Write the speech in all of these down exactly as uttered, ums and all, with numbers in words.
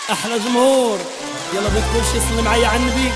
احلى جمهور. يلا بيت كلشي يصلي معايا على النبي.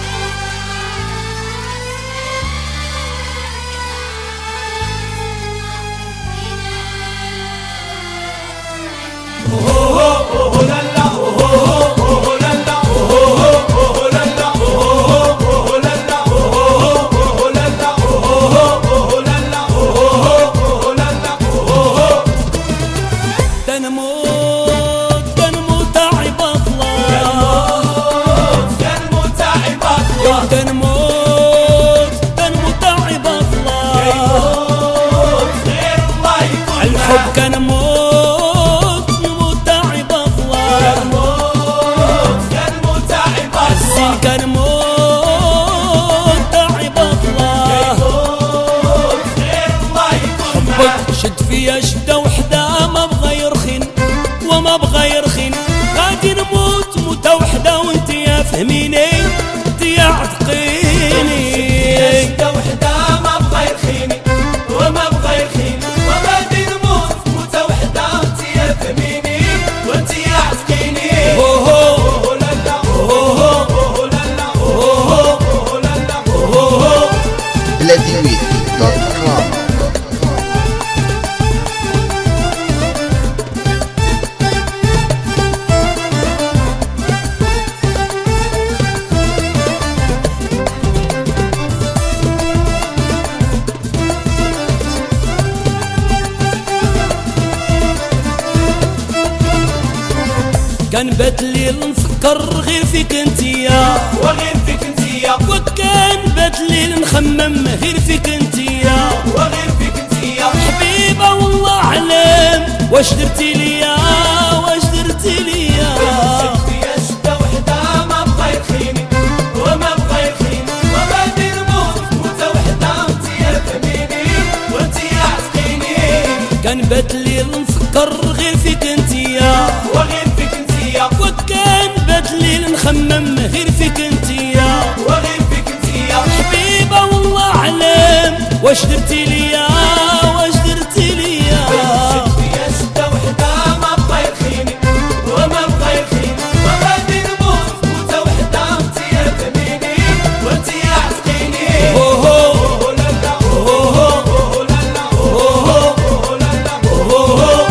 كان موت نموت تعب الله، كان موت كان موت تعب الله، كان موت تعب الله، حبك شد فيا شدة وحدة ما بغى يرخن وما بغى يرخن، غادي نموت موتة وحدة وانت يا فهميني انت يا عتقيني، شدة وحدة ما بغى يرخيني وما بغى يرخيني، كان بات ليل نفكر غير فيك انتيا وغير فيك انتيا، وكان بات ليل نخمم غير فيك انتيا وغير فيك انتيا، حبيبة والله علام واش درتي ليا واش درتي ليا، شد فيا شدة وحدة ما بغى يرخيني وما بغى يرخيني، وغادي نموت موتة وحدة وانت يا فهميني وانت يا عتقيني، كان بات ليل نفكر غير فيك انتيا وغير فيك انتيا، وكان بات ليل نخمم غير فيك انتيا وغير فيك انتيا، حبيبة والله علام واش درتي ليا واش درتي ليا، شد فيا شدة وحدة ما بغى يرخيني وما بغى يرخيني، وغادي نموت موتة وحدة وانت يا فهميني وانت يا عتقيني، اوه لا لا اوه لا لا اوه لا لا اوه.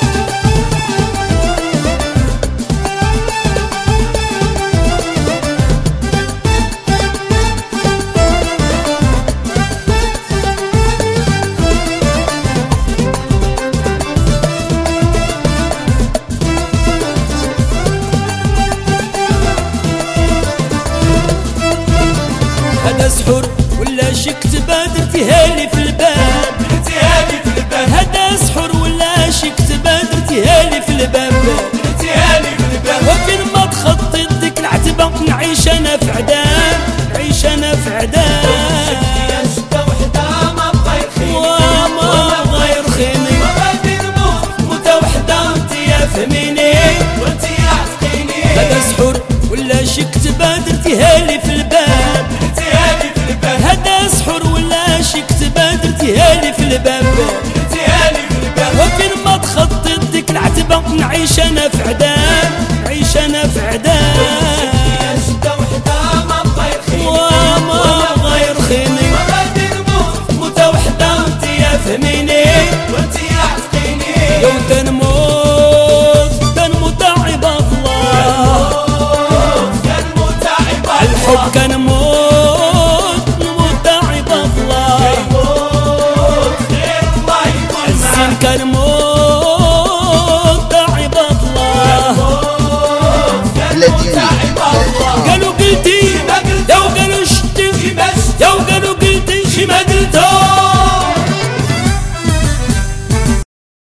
هذا سحور ولا شي كتبة درتيها لي في الباب، درتيها لي في الباب، هذا سحور ولا شي كتبة درتيها لي في الباب، درتيها لي في الباب، وفين ما تخطيت ديك العتبة نعيش انا في عدام نعيش انا في عدام، شد فيا شدة وحدة ما بغى يرخيني وما بغى يرخيني، وغادي نموت موتة وحدة وانت يا فهميني وانت يا عتقيني، هذا سحور ولا شي كتبة درتيها لي في الباب، درتيها لي في الباب، هذا سحور ولا شي كتبة درتيها لي في الباب، درتيها لي في الباب، وفين ما تخطيت ديك العتبة نعيش انا في عدام نعيش انا في عدام، فيا شدة وحدة ما بغى يرخيني وما بغى يرخيني، وغادي نموت موتة وحدة وانت يا فهميني وانت يا عتقيني، لو تنموت تنموت تعب الله، كان موت تعب الله، الحب كان موت نموت تعب الله، يموت غير الله يكون الزين معاه، كان موت